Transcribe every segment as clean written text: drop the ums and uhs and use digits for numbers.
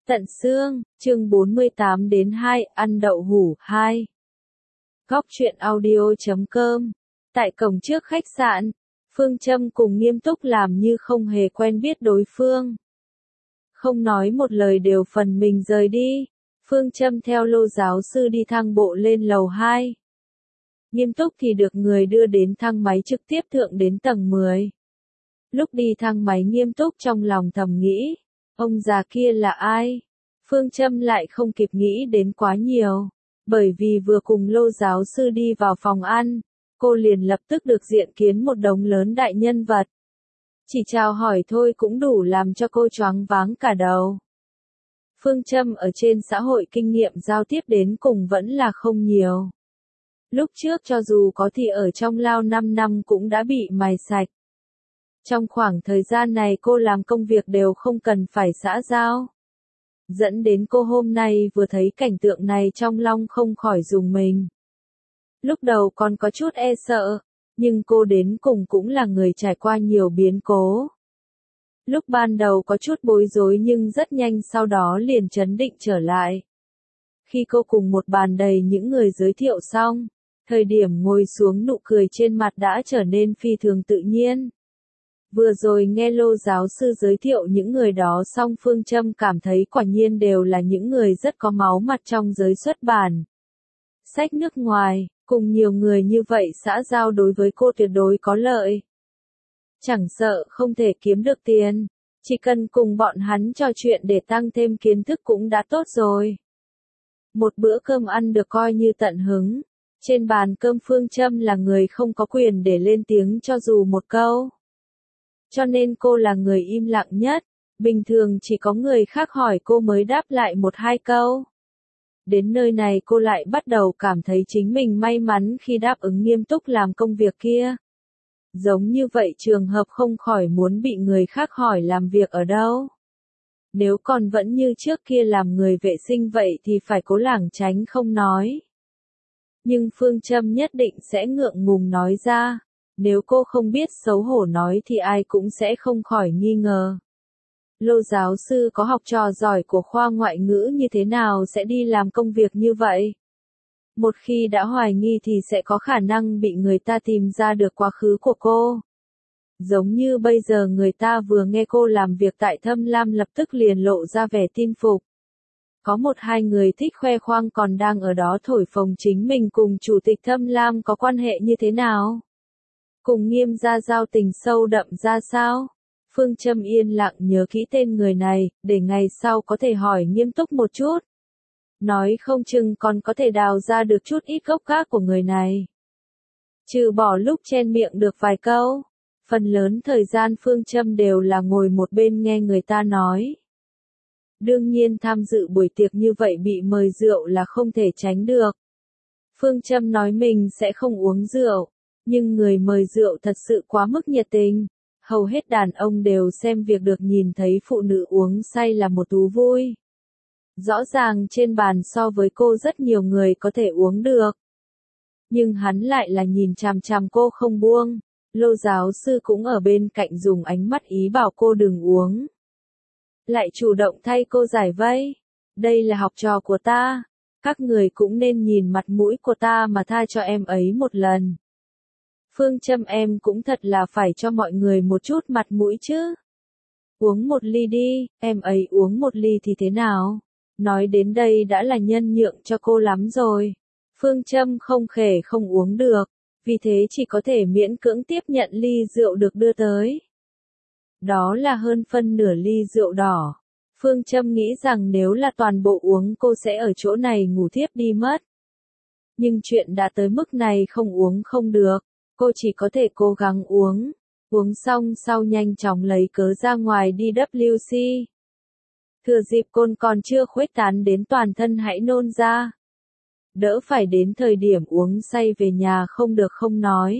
Tận xương, chương 48 đến 2, ăn đậu hủ 2. Góc truyện audio.com. Tại cổng trước khách sạn, Phương Châm cùng Nghiêm Túc làm như không hề quen biết đối phương. Không nói một lời đều phần mình rời đi. Phương Châm theo Lô giáo sư đi thang bộ lên lầu 2. Nghiêm Túc thì được người đưa đến thang máy trực tiếp thượng đến tầng 10. Lúc đi thang máy Nghiêm Túc trong lòng thầm nghĩ, ông già kia là ai? Phương Châm lại không kịp nghĩ đến quá nhiều, bởi vì vừa cùng Lô giáo sư đi vào phòng ăn, cô liền lập tức được diện kiến một đống lớn đại nhân vật. Chỉ chào hỏi thôi cũng đủ làm cho cô choáng váng cả đầu. Phương Châm ở trên xã hội kinh nghiệm giao tiếp đến cùng vẫn là không nhiều. Lúc trước cho dù có thì ở trong lao 5 năm cũng đã bị mài sạch. Trong khoảng thời gian này cô làm công việc đều không cần phải xã giao. Dẫn đến cô hôm nay vừa thấy cảnh tượng này trong lòng không khỏi rùng mình. Lúc đầu còn có chút e sợ, nhưng cô đến cùng cũng là người trải qua nhiều biến cố. Lúc ban đầu có chút bối rối nhưng rất nhanh sau đó liền trấn định trở lại. Khi cô cùng một bàn đầy những người giới thiệu xong, thời điểm ngồi xuống nụ cười trên mặt đã trở nên phi thường tự nhiên. Vừa rồi nghe Lô giáo sư giới thiệu những người đó xong Phương Châm cảm thấy quả nhiên đều là những người rất có máu mặt trong giới xuất bản. Sách nước ngoài, cùng nhiều người như vậy xã giao đối với cô tuyệt đối có lợi. Chẳng sợ không thể kiếm được tiền, chỉ cần cùng bọn hắn trò chuyện để tăng thêm kiến thức cũng đã tốt rồi. Một bữa cơm ăn được coi như tận hứng. Trên bàn cơm Phương Châm là người không có quyền để lên tiếng cho dù một câu. Cho nên cô là người im lặng nhất, bình thường chỉ có người khác hỏi cô mới đáp lại một hai câu. Đến nơi này cô lại bắt đầu cảm thấy chính mình may mắn khi đáp ứng nghiêm túc làm công việc kia. Giống như vậy trường hợp không khỏi muốn bị người khác hỏi làm việc ở đâu. Nếu còn vẫn như trước kia làm người vệ sinh vậy thì phải cố lảng tránh không nói. Nhưng Phương Châm nhất định sẽ ngượng ngùng nói ra. Nếu cô không biết xấu hổ nói thì ai cũng sẽ không khỏi nghi ngờ. Lô giáo sư có học trò giỏi của khoa ngoại ngữ như thế nào sẽ đi làm công việc như vậy? Một khi đã hoài nghi thì sẽ có khả năng bị người ta tìm ra được quá khứ của cô. Giống như bây giờ người ta vừa nghe cô làm việc tại Thâm Lam lập tức liền lộ ra vẻ tin phục. Có một hai người thích khoe khoang còn đang ở đó thổi phồng chính mình cùng chủ tịch Thâm Lam có quan hệ như thế nào? Cùng Nghiêm gia giao tình sâu đậm ra sao? Phương Châm yên lặng nhớ kỹ tên người này, để ngày sau có thể hỏi nghiêm túc một chút. Nói không chừng còn có thể đào ra được chút ít gốc gác của người này. Trừ bỏ lúc chen miệng được vài câu, phần lớn thời gian Phương Châm đều là ngồi một bên nghe người ta nói. Đương nhiên tham dự buổi tiệc như vậy bị mời rượu là không thể tránh được. Phương Châm nói mình sẽ không uống rượu. Nhưng người mời rượu thật sự quá mức nhiệt tình. Hầu hết đàn ông đều xem việc được nhìn thấy phụ nữ uống say là một thú vui. Rõ ràng trên bàn so với cô rất nhiều người có thể uống được. Nhưng hắn lại là nhìn chằm chằm cô không buông. Lô giáo sư cũng ở bên cạnh dùng ánh mắt ý bảo cô đừng uống. Lại chủ động thay cô giải vây. Đây là học trò của ta. Các người cũng nên nhìn mặt mũi của ta mà tha cho em ấy một lần. Phương Châm em cũng thật là phải cho mọi người một chút mặt mũi chứ. Uống một ly đi, em ấy uống một ly thì thế nào? Nói đến đây đã là nhân nhượng cho cô lắm rồi. Phương Châm không khề không uống được, vì thế chỉ có thể miễn cưỡng tiếp nhận ly rượu được đưa tới. Đó là hơn phân nửa ly rượu đỏ. Phương Châm nghĩ rằng nếu là toàn bộ uống cô sẽ ở chỗ này ngủ thiếp đi mất. Nhưng chuyện đã tới mức này không uống không được. Cô chỉ có thể cố gắng uống. Uống xong sau nhanh chóng lấy cớ ra ngoài đi WC. Thừa dịp cồn còn chưa khuếch tán đến toàn thân hãy nôn ra. Đỡ phải đến thời điểm uống say về nhà không được không nói.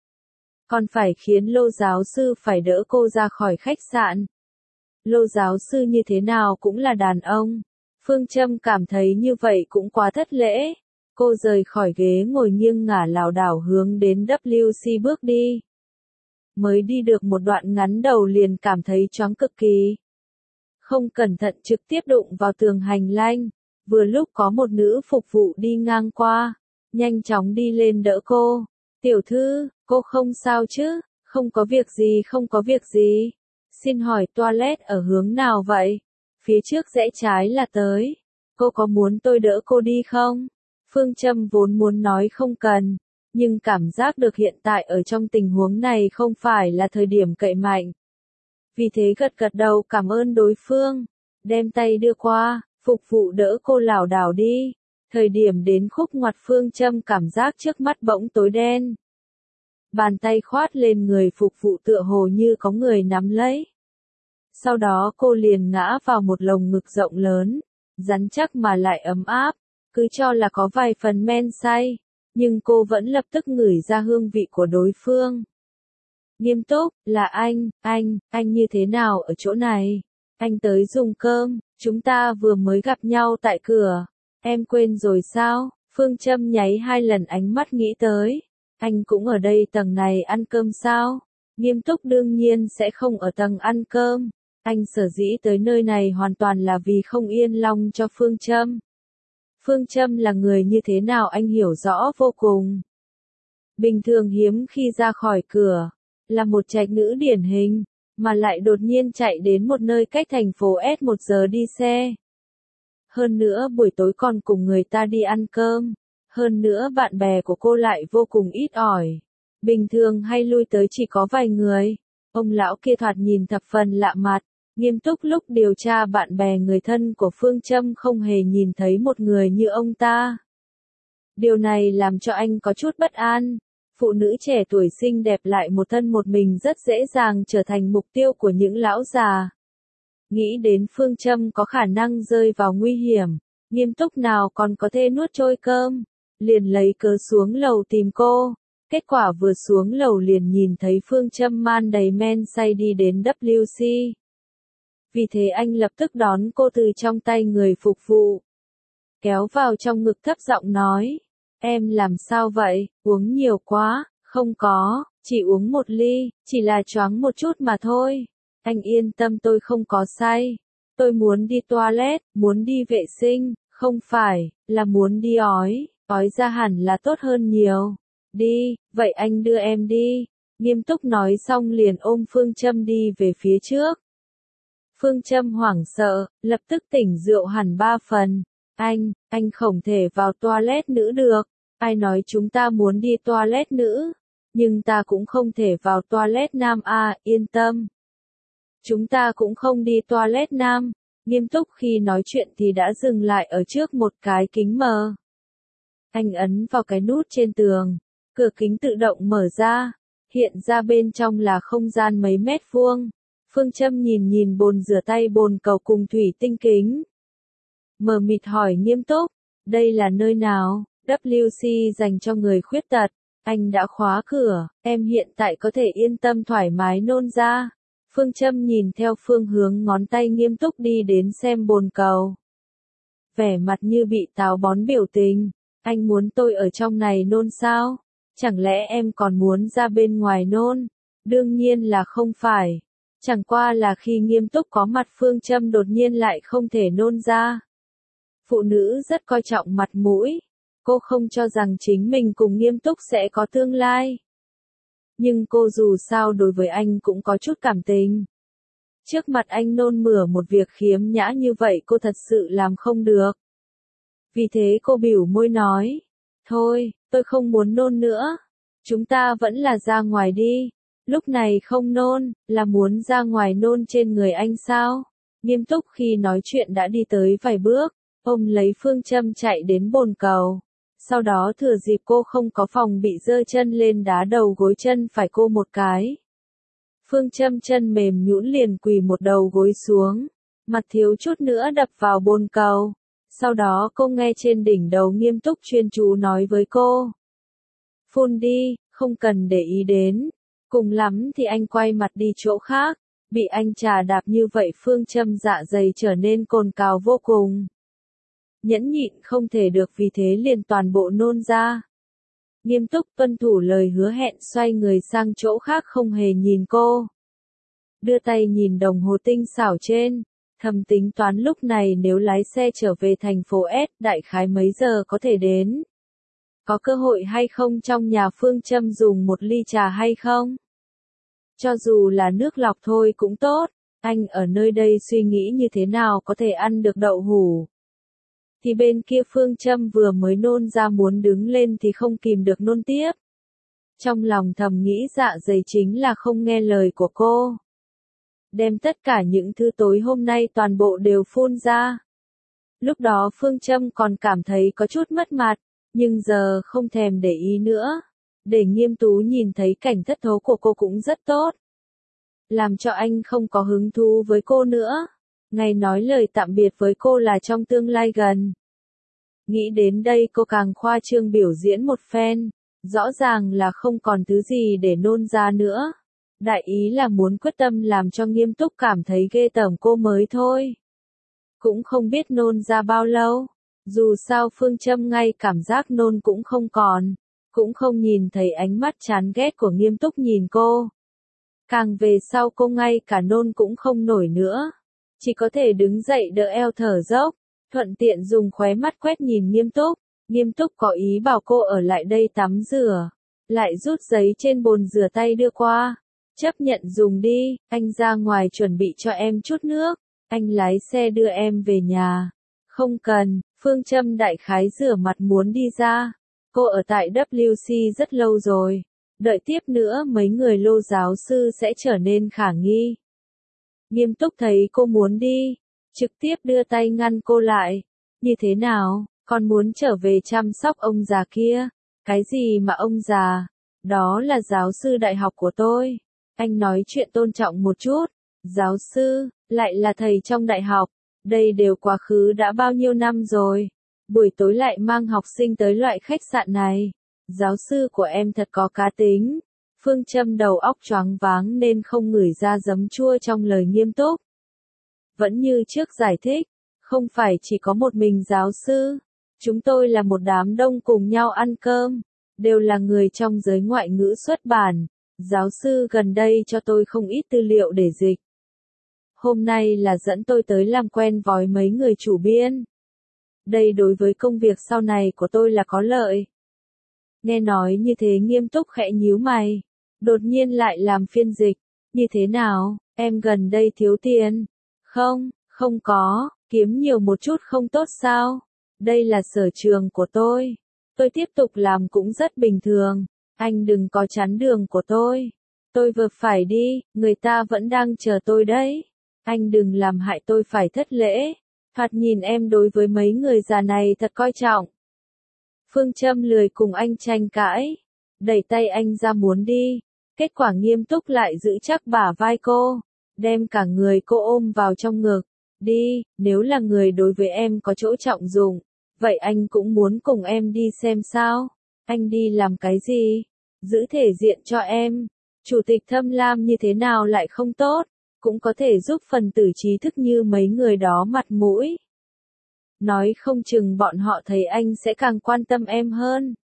Còn phải khiến Lô giáo sư phải đỡ cô ra khỏi khách sạn. Lô giáo sư như thế nào cũng là đàn ông. Phương Châm cảm thấy như vậy cũng quá thất lễ. Cô rời khỏi ghế ngồi nghiêng ngả lảo đảo hướng đến WC bước đi. Mới đi được một đoạn ngắn đầu liền cảm thấy choáng cực kỳ. không cẩn thận trực tiếp đụng vào tường hành lang. Vừa lúc có một nữ phục vụ đi ngang qua, nhanh chóng đi lên đỡ cô. Tiểu thư, cô không sao chứ? Không có việc gì, không có việc gì. Xin hỏi toilet ở hướng nào vậy? Phía trước rẽ trái là tới. Cô có muốn tôi đỡ cô đi không? Phương Châm vốn muốn nói không cần, nhưng cảm giác được hiện tại ở trong tình huống này không phải là thời điểm cậy mạnh. Vì thế gật gật đầu cảm ơn đối phương, đem tay đưa qua, phục vụ đỡ cô lảo đảo đi. Thời điểm đến khúc ngoặt Phương Châm cảm giác trước mắt bỗng tối đen. Bàn tay khoát lên người phục vụ tựa hồ như có người nắm lấy. Sau đó cô liền ngã vào một lồng ngực rộng lớn, rắn chắc mà lại ấm áp, cứ cho là có vài phần men say, nhưng cô vẫn lập tức ngửi ra hương vị của đối phương. Nghiêm túc, là anh như thế nào ở chỗ này? Anh tới dùng cơm, chúng ta vừa mới gặp nhau tại cửa, em quên rồi sao? Phương Châm nháy 2 lần ánh mắt nghĩ tới, anh cũng ở đây tầng này ăn cơm sao? Nghiêm túc đương nhiên sẽ không ở tầng ăn cơm, anh sở dĩ tới nơi này hoàn toàn là vì không yên lòng cho Phương Châm. Phương Châm là người như thế nào anh hiểu rõ vô cùng. Bình thường hiếm khi ra khỏi cửa, là một trạch nữ điển hình, mà lại đột nhiên chạy đến một nơi cách thành phố S 1 giờ đi xe. Hơn nữa buổi tối còn cùng người ta đi ăn cơm. Hơn nữa bạn bè của cô lại vô cùng ít ỏi. Bình thường hay lui tới chỉ có vài người. Ông lão kia thoạt nhìn thập phần lạ mặt. Nghiêm túc lúc điều tra bạn bè người thân của Phương Châm không hề nhìn thấy một người như ông ta. Điều này làm cho anh có chút bất an. Phụ nữ trẻ tuổi xinh đẹp lại một thân một mình rất dễ dàng trở thành mục tiêu của những lão già. Nghĩ đến Phương Châm có khả năng rơi vào nguy hiểm, Nghiêm túc nào còn có thể nuốt trôi cơm, liền lấy cớ xuống lầu tìm cô. Kết quả vừa xuống lầu liền nhìn thấy Phương Châm man đầy men say đi đến WC. Vì thế anh lập tức đón cô từ trong tay người phục vụ, kéo vào trong ngực thấp giọng nói, em làm sao vậy, uống nhiều quá, không có, chỉ uống 1 ly, chỉ là choáng một chút mà thôi. Anh yên tâm tôi không có say, tôi muốn đi toilet, muốn đi vệ sinh, không phải, là muốn đi ói ra hẳn là tốt hơn nhiều. Đi, vậy anh đưa em đi. Nghiêm túc nói xong liền ôm Phương Châm đi về phía trước. Phương Châm hoảng sợ, lập tức tỉnh rượu hẳn 3 phần. Anh không thể vào toilet nữ được. Ai nói chúng ta muốn đi toilet nữ? Nhưng ta cũng không thể vào toilet nam à, yên tâm. Chúng ta cũng không đi toilet nam. Nghiêm túc khi nói chuyện thì đã dừng lại ở trước một cái kính mờ. Anh ấn vào cái nút trên tường. Cửa kính tự động mở ra. Hiện ra bên trong là không gian mấy mét vuông. Phương Châm nhìn bồn rửa tay bồn cầu cùng thủy tinh kính. Mờ mịt hỏi Nghiêm túc, đây là nơi nào? WC dành cho người khuyết tật. Anh đã khóa cửa, em hiện tại có thể yên tâm thoải mái nôn ra. Phương Châm nhìn theo phương hướng ngón tay Nghiêm túc đi đến xem bồn cầu. Vẻ mặt như bị táo bón biểu tình. Anh muốn tôi ở trong này nôn sao? Chẳng lẽ em còn muốn ra bên ngoài nôn? Đương nhiên là không phải. Chẳng qua là khi Nghiêm túc có mặt Phương Châm đột nhiên lại không thể nôn ra. Phụ nữ rất coi trọng mặt mũi. Cô không cho rằng chính mình cùng Nghiêm túc sẽ có tương lai. Nhưng cô dù sao đối với anh cũng có chút cảm tình. Trước mặt anh nôn mửa một việc khiếm nhã như vậy cô thật sự làm không được. Vì thế cô bĩu môi nói, thôi, tôi không muốn nôn nữa. Chúng ta vẫn là ra ngoài đi. Lúc này không nôn, là muốn ra ngoài nôn trên người anh sao? Nghiêm túc khi nói chuyện đã đi tới vài bước, ôm lấy Phương Châm chạy đến bồn cầu. Sau đó thừa dịp cô không có phòng bị giơ chân lên đá đầu gối chân phải cô một cái. Phương Châm chân mềm nhũn liền quỳ một đầu gối xuống, mặt thiếu chút nữa đập vào bồn cầu. Sau đó cô nghe trên đỉnh đầu Nghiêm túc chuyên chú nói với cô. Phun đi, không cần để ý đến. Cùng lắm thì anh quay mặt đi chỗ khác. Bị anh trà đạp như vậy Phương Châm dạ dày trở nên cồn cào vô cùng. Nhẫn nhịn không thể được vì thế liền toàn bộ nôn ra. Nghiêm túc tuân thủ lời hứa hẹn xoay người sang chỗ khác không hề nhìn cô. Đưa tay nhìn đồng hồ tinh xảo trên. Thầm tính toán lúc này nếu lái xe trở về thành phố S, đại khái mấy giờ có thể đến. Có cơ hội hay không trong nhà Phương Châm dùng một ly trà hay không? Cho dù là nước lọc thôi cũng tốt, anh ở nơi đây suy nghĩ như thế nào có thể ăn được đậu hũ. Thì bên kia Phương Châm vừa mới nôn ra muốn đứng lên thì không kìm được nôn tiếp. Trong lòng thầm nghĩ dạ dày chính là không nghe lời của cô. Đem tất cả những thứ tối hôm nay toàn bộ đều phun ra. Lúc đó Phương Châm còn cảm thấy có chút mất mặt, nhưng giờ không thèm để ý nữa. Để Nghiêm Tú nhìn thấy cảnh thất thố của cô cũng rất tốt. Làm cho anh không có hứng thú với cô nữa. Ngày nói lời tạm biệt với cô là trong tương lai gần. Nghĩ đến đây cô càng khoa trương biểu diễn một phen. Rõ ràng là không còn thứ gì để nôn ra nữa. Đại ý là muốn quyết tâm làm cho Nghiêm Túc cảm thấy ghê tởm cô mới thôi. Cũng không biết nôn ra bao lâu. Dù sao Phương Châm ngay cảm giác nôn cũng không còn. Cũng không nhìn thấy ánh mắt chán ghét của Nghiêm Túc nhìn cô. Càng về sau cô ngay cả nôn cũng không nổi nữa. Chỉ có thể đứng dậy đỡ eo thở dốc. Thuận tiện dùng khóe mắt quét nhìn Nghiêm Túc. Nghiêm Túc có ý bảo cô ở lại đây tắm rửa. Lại rút giấy trên bồn rửa tay đưa qua. Chấp nhận dùng đi, anh ra ngoài chuẩn bị cho em chút nước. Anh lái xe đưa em về nhà. Không cần, Phương Châm đại khái rửa mặt muốn đi ra. Cô ở tại WC rất lâu rồi. Đợi tiếp nữa mấy người Lô giáo sư sẽ trở nên khả nghi. Nghiêm Túc thấy cô muốn đi. Trực tiếp đưa tay ngăn cô lại. Như thế nào, con muốn trở về chăm sóc ông già kia? Cái gì mà ông già? Đó là giáo sư đại học của tôi. Anh nói chuyện tôn trọng một chút. Giáo sư, lại là thầy trong đại học. Đây đều quá khứ đã bao nhiêu năm rồi. Buổi tối lại mang học sinh tới loại khách sạn này. Giáo sư của em thật có cá tính. Phương Châm đầu óc choáng váng nên không ngửi ra giấm chua trong lời Nghiêm Túc. Vẫn như trước giải thích, không phải chỉ có một mình giáo sư. Chúng tôi là một đám đông cùng nhau ăn cơm. Đều là người trong giới ngoại ngữ xuất bản. Giáo sư gần đây cho tôi không ít tư liệu để dịch. Hôm nay là dẫn tôi tới làm quen với mấy người chủ biên. Đây đối với công việc sau này của tôi là có lợi. Nghe nói như thế Nghiêm Túc khẽ nhíu mày. Đột nhiên lại làm phiên dịch. Như thế nào, em gần đây thiếu tiền? Không, không có, kiếm nhiều một chút không tốt sao? Đây là sở trường của tôi. Tôi tiếp tục làm cũng rất bình thường. Anh đừng có chắn đường của tôi. Tôi vừa phải đi, người ta vẫn đang chờ tôi đấy. Anh đừng làm hại tôi phải thất lễ. Thoạt nhìn em đối với mấy người già này thật coi trọng. Phương Châm lười cùng anh tranh cãi. Đẩy tay anh ra muốn đi. Kết quả Nghiêm Túc lại giữ chắc bả vai cô. Đem cả người cô ôm vào trong ngực. Đi, nếu là người đối với em có chỗ trọng dụng. Vậy anh cũng muốn cùng em đi xem sao. Anh đi làm cái gì? Giữ thể diện cho em. Chủ tịch Thâm Lam như thế nào lại không tốt. Cũng có thể giúp phần tử trí thức như mấy người đó mặt mũi. Nói không chừng bọn họ thấy anh sẽ càng quan tâm em hơn.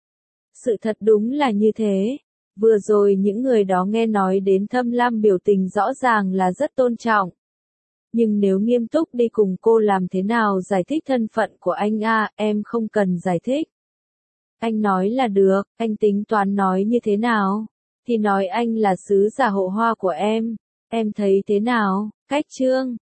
Sự thật đúng là như thế. Vừa rồi những người đó nghe nói đến Thâm Lam biểu tình rõ ràng là rất tôn trọng. Nhưng nếu Nghiêm Túc đi cùng cô làm thế nào giải thích thân phận của anh à, em không cần giải thích. Anh nói là được, anh tính toán nói như thế nào? Thì nói anh là sứ giả hộ hoa của em thấy thế nào? Cách chương